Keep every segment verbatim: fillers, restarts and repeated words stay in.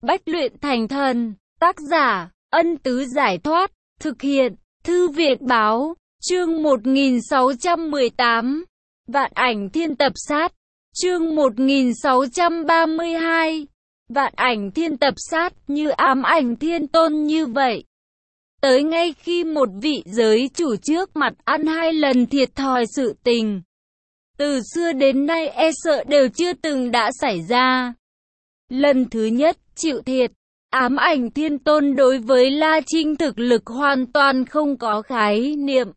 Bách luyện thành thần. Tác giả, Ân Tứ Giải Thoát. Thực hiện, Thư Viện Báo. Chương một nghìn sáu trăm mười tám. Vạn Ảnh Thiên Tập Sát. Chương một nghìn sáu trăm ba mươi hai. Vạn Ảnh Thiên Tập Sát, như ám ảnh thiên tôn như vậy. Tới ngay khi một vị giới chủ trước mặt ăn hai lần thiệt thòi sự tình. Từ xưa đến nay e sợ đều chưa từng đã xảy ra. Lần thứ nhất, chịu thiệt. Ám ảnh thiên tôn đối với La Trinh thực lực hoàn toàn không có khái niệm.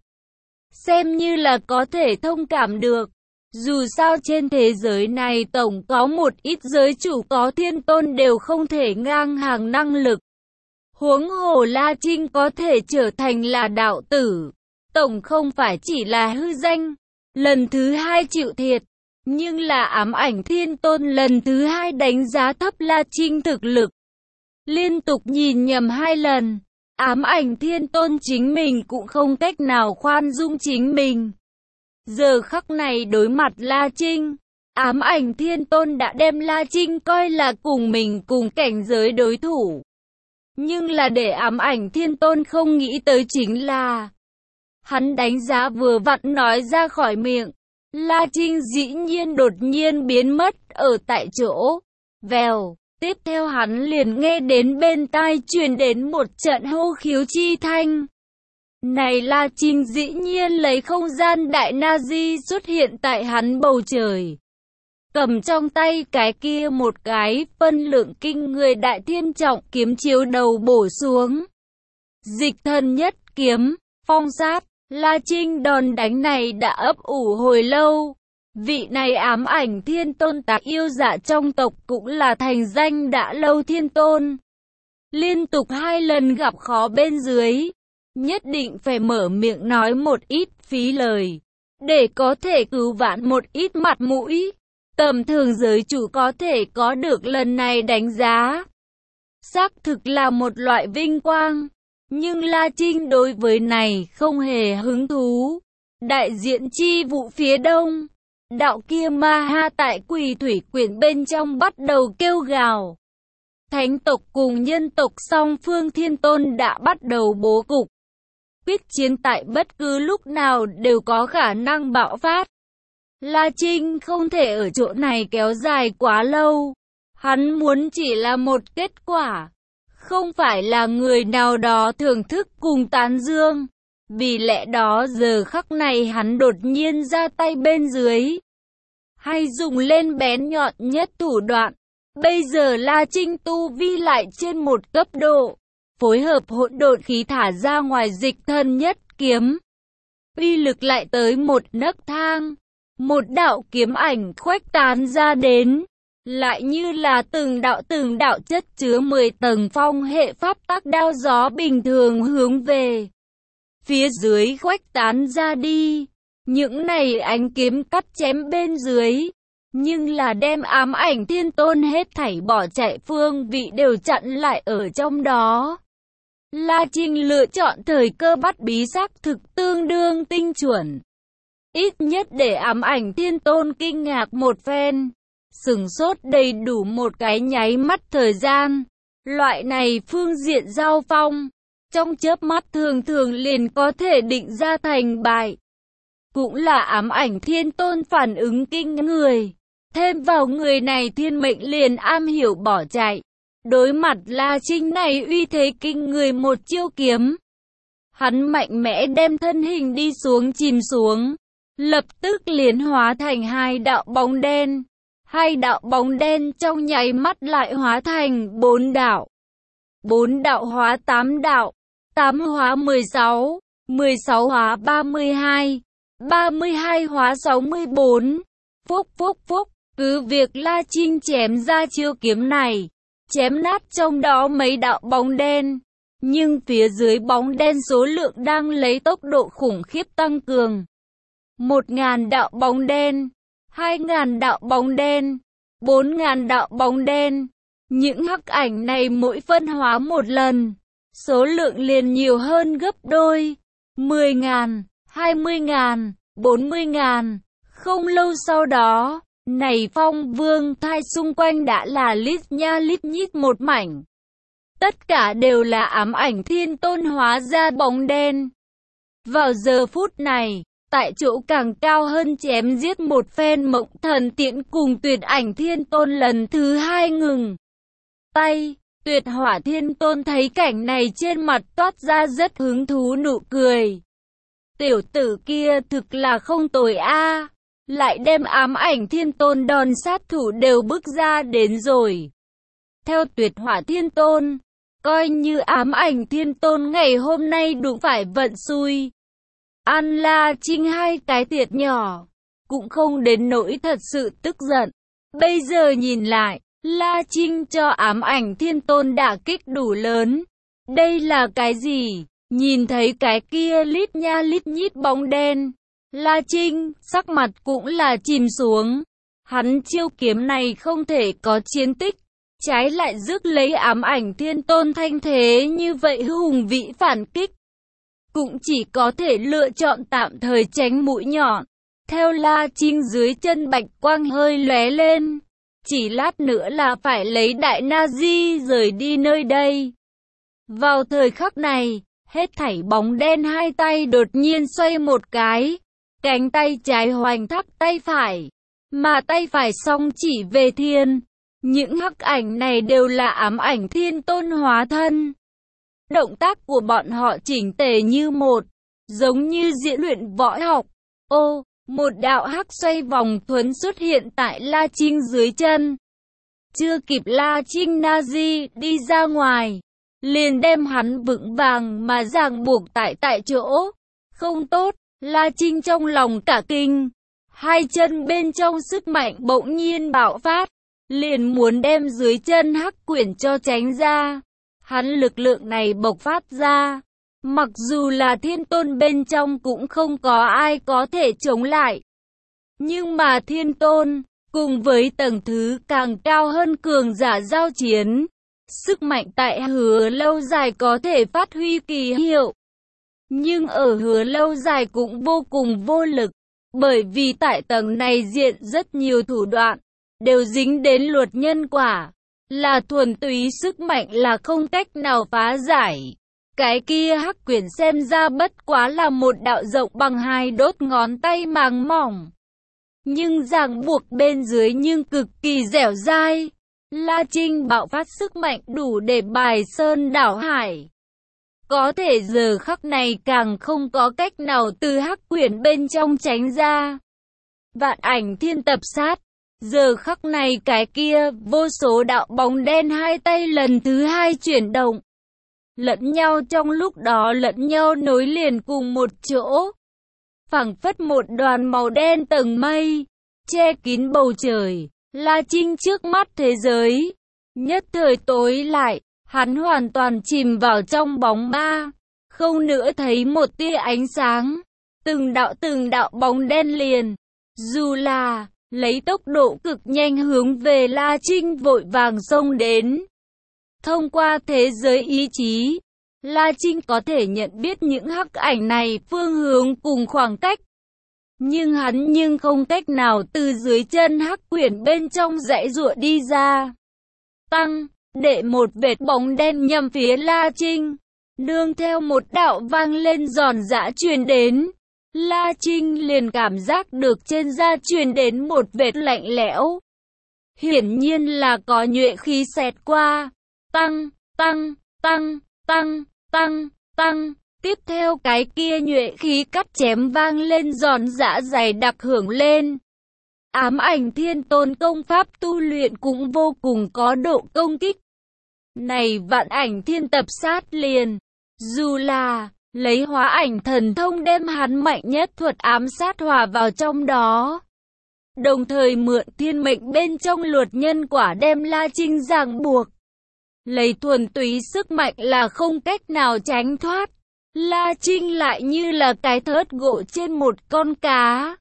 Xem như là có thể thông cảm được. Dù sao trên thế giới này tổng có một ít giới chủ có thiên tôn đều không thể ngang hàng năng lực. Huống hồ La Trinh có thể trở thành là đạo tử. Tổng không phải chỉ là hư danh. Lần thứ hai chịu thiệt. Nhưng là ám ảnh thiên tôn lần thứ hai đánh giá thấp La Trinh thực lực. Liên tục nhìn nhầm hai lần. Ám ảnh thiên tôn chính mình cũng không cách nào khoan dung chính mình. Giờ khắc này đối mặt La Trinh, ám ảnh thiên tôn đã đem La Trinh coi là cùng mình cùng cảnh giới đối thủ. Nhưng là để ám ảnh thiên tôn không nghĩ tới chính là hắn đánh giá vừa vặn nói ra khỏi miệng, La Trinh dĩ nhiên đột nhiên biến mất ở tại chỗ. Vèo, tiếp theo hắn liền nghe đến bên tai truyền đến một trận hô khiếu chi thanh. Này La Trinh dĩ nhiên lấy không gian đại na-di xuất hiện tại hắn bầu trời. Cầm trong tay cái kia một cái phân lượng kinh người đại thiên trọng kiếm chiếu đầu bổ xuống. Dịch thần nhất kiếm, phong sát, La Trinh đòn đánh này đã ấp ủ hồi lâu. Vị này ám ảnh thiên tôn tạc yêu dạ trong tộc cũng là thành danh đã lâu thiên tôn. Liên tục hai lần gặp khó bên dưới. Nhất định phải mở miệng nói một ít phí lời, để có thể cứu vãn một ít mặt mũi. Tầm thường giới chủ có thể có được lần này đánh giá, xác thực là một loại vinh quang. Nhưng La Trinh đối với này không hề hứng thú. Đại diện chi vụ phía đông, đạo kia ma ha tại Quỷ Thủy Quyển bên trong bắt đầu kêu gào. Thánh tộc cùng nhân tộc song phương thiên tôn đã bắt đầu bố cục. Quyết chiến tại bất cứ lúc nào đều có khả năng bạo phát. La Trinh không thể ở chỗ này kéo dài quá lâu. Hắn muốn chỉ là một kết quả, không phải là người nào đó thưởng thức cùng tán dương. Vì lẽ đó giờ khắc này hắn đột nhiên ra tay bên dưới, hay dùng lên bén nhọn nhất thủ đoạn. Bây giờ La Trinh tu vi lại trên một cấp độ. Phối hợp hỗn độn khí thả ra ngoài dịch thần nhất kiếm. Uy lực lại tới một nấc thang. Một đạo kiếm ảnh khuếch tán ra đến. Lại như là từng đạo từng đạo chất chứa mười tầng phong hệ pháp tắc đao gió bình thường hướng về phía dưới khuếch tán ra đi. Những này ánh kiếm cắt chém bên dưới. Nhưng là đem ám ảnh thiên tôn hết thảy bỏ chạy phương vị đều chặn lại ở trong đó. La Trinh lựa chọn thời cơ bắt bí xác thực tương đương tinh chuẩn. Ít nhất để ám ảnh thiên tôn kinh ngạc một phen. Sửng sốt đầy đủ một cái nháy mắt thời gian. Loại này phương diện giao phong, trong chớp mắt thường thường liền có thể định ra thành bại. Cũng là ám ảnh thiên tôn phản ứng kinh người. Thêm vào người này thiên mệnh liền am hiểu bỏ chạy. Đối mặt La Trinh này uy thế kinh người một chiêu kiếm. Hắn mạnh mẽ đem thân hình đi xuống chìm xuống. Lập tức liền hóa thành hai đạo bóng đen. Hai đạo bóng đen trong nháy mắt lại hóa thành bốn đạo. Bốn đạo hóa tám đạo. Tám hóa mười sáu. Mười sáu hóa ba mươi hai. Ba mươi hai hóa sáu mươi bốn. Phúc phúc phúc. Cứ việc La Trinh chém ra chiêu kiếm này, chém nát trong đó mấy đạo bóng đen. Nhưng phía dưới bóng đen số lượng đang lấy tốc độ khủng khiếp tăng cường. Một ngàn đạo bóng đen, hai ngàn đạo bóng đen, bốn ngàn đạo bóng đen. Những hắc ảnh này mỗi phân hóa một lần, số lượng liền nhiều hơn gấp đôi. Mười ngàn, hai mươi ngàn, bốn mươi ngàn. Không lâu sau đó, Này Phong Vương thai xung quanh đã là lít nha lít nhít một mảnh. Tất cả đều là ám ảnh Thiên Tôn hóa ra bóng đen. Vào giờ phút này, tại chỗ càng cao hơn chém giết một phen Mộng Thần Tiễn cùng Tuyệt Ảnh Thiên Tôn lần thứ hai ngừng tay. Tuyệt Hỏa Thiên Tôn thấy cảnh này trên mặt toát ra rất hứng thú nụ cười. Tiểu tử kia thực là không tồi a, lại đem ám ảnh Thiên Tôn đòn sát thủ đều bức ra đến rồi. Theo Tuyệt Hỏa Thiên Tôn, coi như ám ảnh Thiên Tôn ngày hôm nay đụng phải vận xui. An La Trinh hai cái thiệt nhỏ, cũng không đến nỗi thật sự tức giận. Bây giờ nhìn lại, La Trinh cho ám ảnh Thiên Tôn đả kích đủ lớn. Đây là cái gì? Nhìn thấy cái kia lít nha lít nhít bóng đen, La Trinh, sắc mặt cũng là chìm xuống. Hắn chiêu kiếm này không thể có chiến tích, trái lại rước lấy ám ảnh Thiên Tôn thanh thế như vậy hùng vĩ phản kích. Cũng chỉ có thể lựa chọn tạm thời tránh mũi nhọn. Theo La Trinh dưới chân bạch quang hơi lóe lên. Chỉ lát nữa là phải lấy Đại Na Di rời đi nơi đây. Vào thời khắc này, hết thảy bóng đen hai tay đột nhiên xoay một cái. Cánh tay trái hoành thác tay phải, mà tay phải song chỉ về thiên. Những hắc ảnh này đều là ám ảnh Thiên Tôn hóa thân. Động tác của bọn họ chỉnh tề như một, giống như diễn luyện võ học. Ô, một đạo hắc xoay vòng thuấn xuất hiện tại La Trinh dưới chân. Chưa kịp La Trinh Na Di đi ra ngoài, liền đem hắn vững vàng mà ràng buộc tại tại chỗ. Không tốt, La Trinh trong lòng cả kinh. Hai chân bên trong sức mạnh bỗng nhiên bạo phát, liền muốn đem dưới chân hắc quyển cho tránh ra. Hắn lực lượng này bộc phát ra, mặc dù là Thiên Tôn bên trong cũng không có ai có thể chống lại. Nhưng mà Thiên Tôn, cùng với tầng thứ càng cao hơn cường giả giao chiến, sức mạnh tại Hứa Lâu Dài có thể phát huy kỳ hiệu. Nhưng ở Hứa Lâu Dài cũng vô cùng vô lực, bởi vì tại tầng này diện rất nhiều thủ đoạn, đều dính đến luật nhân quả. Là thuần túy sức mạnh là không cách nào phá giải. Cái kia hắc quyển xem ra bất quá là một đạo rộng bằng hai đốt ngón tay màng mỏng. Nhưng ràng buộc bên dưới nhưng cực kỳ dẻo dai. La Trinh bạo phát sức mạnh đủ để bài sơn đảo hải. Có thể giờ khắc này càng không có cách nào từ hắc quyển bên trong tránh ra. Vạn Ảnh Thiên Tập Sát. Giờ khắc này cái kia, vô số đạo bóng đen hai tay lần thứ hai chuyển động. Lẫn nhau trong lúc đó lẫn nhau nối liền cùng một chỗ. Phảng phất một đoàn màu đen tầng mây, che kín bầu trời. La Trinh trước mắt thế giới, nhất thời tối lại, hắn hoàn toàn chìm vào trong bóng ma. Không nữa thấy một tia ánh sáng. Từng đạo từng đạo bóng đen liền. Dù là lấy tốc độ cực nhanh hướng về La Trinh vội vàng xông đến. Thông qua thế giới ý chí, La Trinh có thể nhận biết những hắc ảnh này phương hướng cùng khoảng cách. Nhưng hắn nhưng không cách nào từ dưới chân hắc quyển bên trong dãy giụa đi ra. Tăng, để một vệt bóng đen nhằm phía La Trinh. Nương theo một đạo vang lên giòn giã truyền đến. La Trinh liền cảm giác được trên da truyền đến một vệt lạnh lẽo. Hiển nhiên là có nhuệ khí xẹt qua. Tăng, tăng, tăng, tăng, tăng, tăng. Tiếp theo cái kia nhuệ khí cắt chém vang lên giòn giã dày đặc hưởng lên. Ám Ảnh Thiên Tôn công pháp tu luyện cũng vô cùng có độ công kích. Này Vạn Ảnh Thiên Tập Sát liền. Dù là lấy hóa ảnh thần thông đem hắn mạnh nhất thuật ám sát hòa vào trong đó. Đồng thời mượn thiên mệnh bên trong luật nhân quả đem La Trinh ràng buộc. Lấy thuần túy sức mạnh là không cách nào tránh thoát. La Trinh lại như là cái thớt gỗ trên một con cá.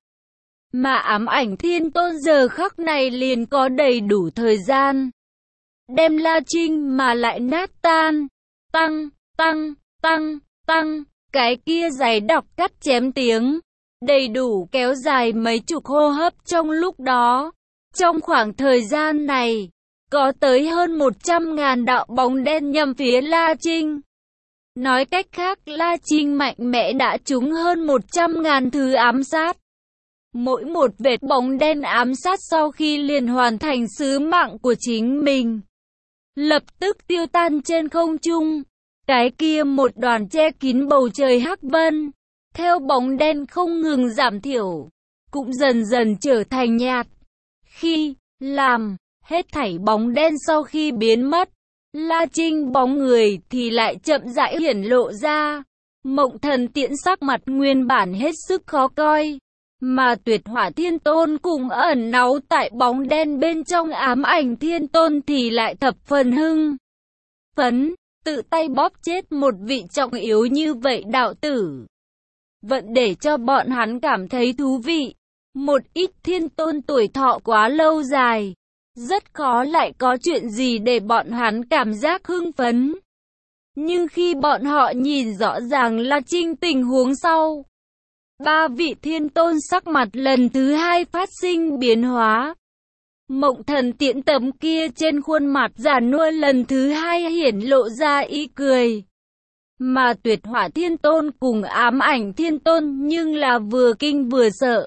Mà Ám Ảnh Thiên Tôn giờ khắc này liền có đầy đủ thời gian đem La Trinh mà lại nát tan. Tăng, tăng, tăng, tăng. Cái kia dày đặc cắt chém tiếng đầy đủ kéo dài mấy chục hô hấp trong lúc đó. Trong khoảng thời gian này, có tới hơn một trăm ngàn đạo bóng đen nhằm phía La Trinh. Nói cách khác, La Trinh mạnh mẽ đã trúng hơn một trăm ngàn thứ ám sát. Mỗi một vệt bóng đen ám sát sau khi liền hoàn thành sứ mạng của chính mình, lập tức tiêu tan trên không trung. Cái kia một đoàn che kín bầu trời hắc vân, theo bóng đen không ngừng giảm thiểu, cũng dần dần trở thành nhạt. Khi làm hết thảy bóng đen sau khi biến mất, La Trinh bóng người thì lại chậm rãi hiển lộ ra. Mộng Thần Tiễn sắc mặt nguyên bản hết sức khó coi, mà Tuyệt Hỏa Thiên Tôn cùng ẩn náu tại bóng đen bên trong Ám Ảnh Thiên Tôn thì lại thập phần hưng phấn, tự tay bóp chết một vị trọng yếu như vậy đạo tử. Vẫn để cho bọn hắn cảm thấy thú vị. Một ít thiên tôn tuổi thọ quá lâu dài, rất khó lại có chuyện gì để bọn hắn cảm giác hưng phấn. Nhưng khi bọn họ nhìn rõ ràng La Trinh tình huống sau, ba vị thiên tôn sắc mặt lần thứ hai phát sinh biến hóa. Mộng Thần Tiễn tấm kia trên khuôn mặt già nua lần thứ hai hiển lộ ra ý cười. Mà Tuyệt Hỏa Thiên Tôn cùng Ám Ảnh Thiên Tôn nhưng là vừa kinh vừa sợ.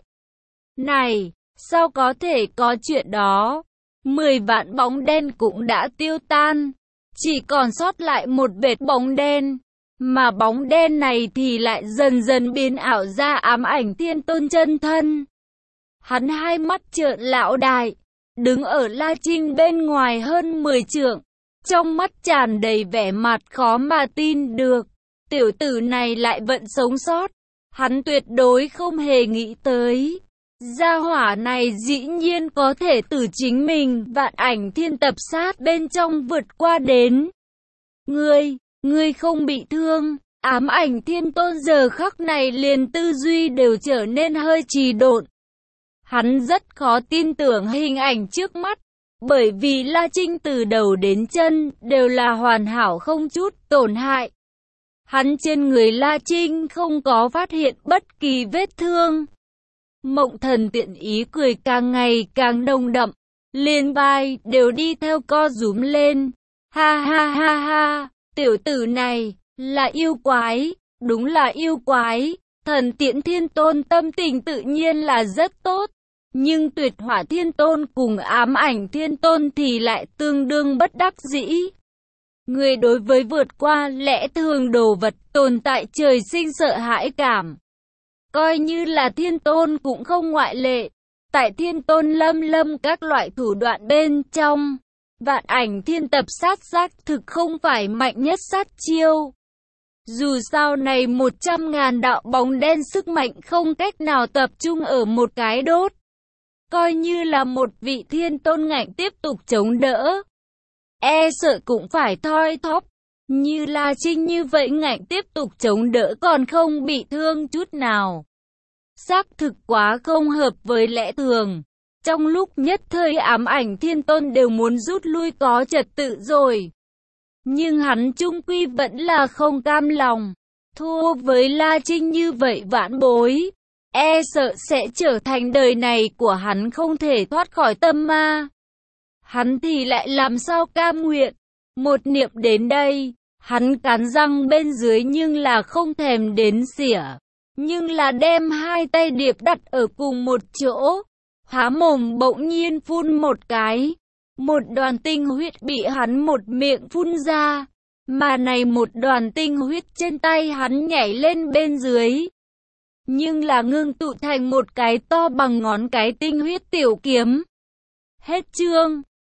Này, sao có thể có chuyện đó? Mười vạn bóng đen cũng đã tiêu tan, chỉ còn sót lại một vệt bóng đen. Mà bóng đen này thì lại dần dần biến ảo ra Ám Ảnh Thiên Tôn chân thân. Hắn hai mắt trợn lão đại, đứng ở La Trinh bên ngoài hơn mười trượng, trong mắt tràn đầy vẻ mặt khó mà tin được. Tiểu tử này lại vẫn sống sót. Hắn tuyệt đối không hề nghĩ tới, gia hỏa này dĩ nhiên có thể từ chính mình Vạn Ảnh Thiên Tập Sát bên trong vượt qua đến. Ngươi, ngươi không bị thương. Ám Ảnh Thiên Tôn giờ khắc này liền tư duy đều trở nên hơi trì độn. Hắn rất khó tin tưởng hình ảnh trước mắt, bởi vì La Trinh từ đầu đến chân đều là hoàn hảo không chút tổn hại. Hắn trên người La Trinh không có phát hiện bất kỳ vết thương. Mộng Thần Tiễn ý cười càng ngày càng nồng đậm, liền vai đều đi theo co rúm lên. Ha ha ha ha, tiểu tử này là yêu quái, đúng là yêu quái. Thần Tiễn Thiên Tôn tâm tình tự nhiên là rất tốt, nhưng Tuyệt Hỏa Thiên Tôn cùng Ám Ảnh Thiên Tôn thì lại tương đương bất đắc dĩ. Người đối với vượt qua lẽ thường đồ vật tồn tại trời sinh sợ hãi cảm. Coi như là Thiên Tôn cũng không ngoại lệ. Tại Thiên Tôn lâm lâm các loại thủ đoạn bên trong, Vạn Ảnh Thiên Tập Sát xác thực không phải mạnh nhất sát chiêu. Dù sao này một trăm ngàn đạo bóng đen sức mạnh không cách nào tập trung ở một cái đốt. Coi như là một vị Thiên Tôn ngạnh tiếp tục chống đỡ, e sợ cũng phải thoi thóp. Như La Trinh như vậy ngạnh tiếp tục chống đỡ còn không bị thương chút nào, xác thực quá không hợp với lẽ thường. Trong lúc nhất thời Ám Ảnh Thiên Tôn đều muốn rút lui có trật tự rồi, nhưng hắn chung quy vẫn là không cam lòng. Thua với La Trinh như vậy vãn bối, e sợ sẽ trở thành đời này của hắn không thể thoát khỏi tâm ma. Hắn thì lại làm sao cam nguyện. Một niệm đến đây, hắn cắn răng bên dưới nhưng là không thèm đến xỉa, nhưng là đem hai tay điệp đặt ở cùng một chỗ, há mồm bỗng nhiên phun một cái. Một đoàn tinh huyết bị hắn một miệng phun ra, mà này một đoàn tinh huyết trên tay hắn nhảy lên bên dưới, nhưng là ngưng tụ thành một cái to bằng ngón cái tinh huyết tiểu kiếm. Hết chương.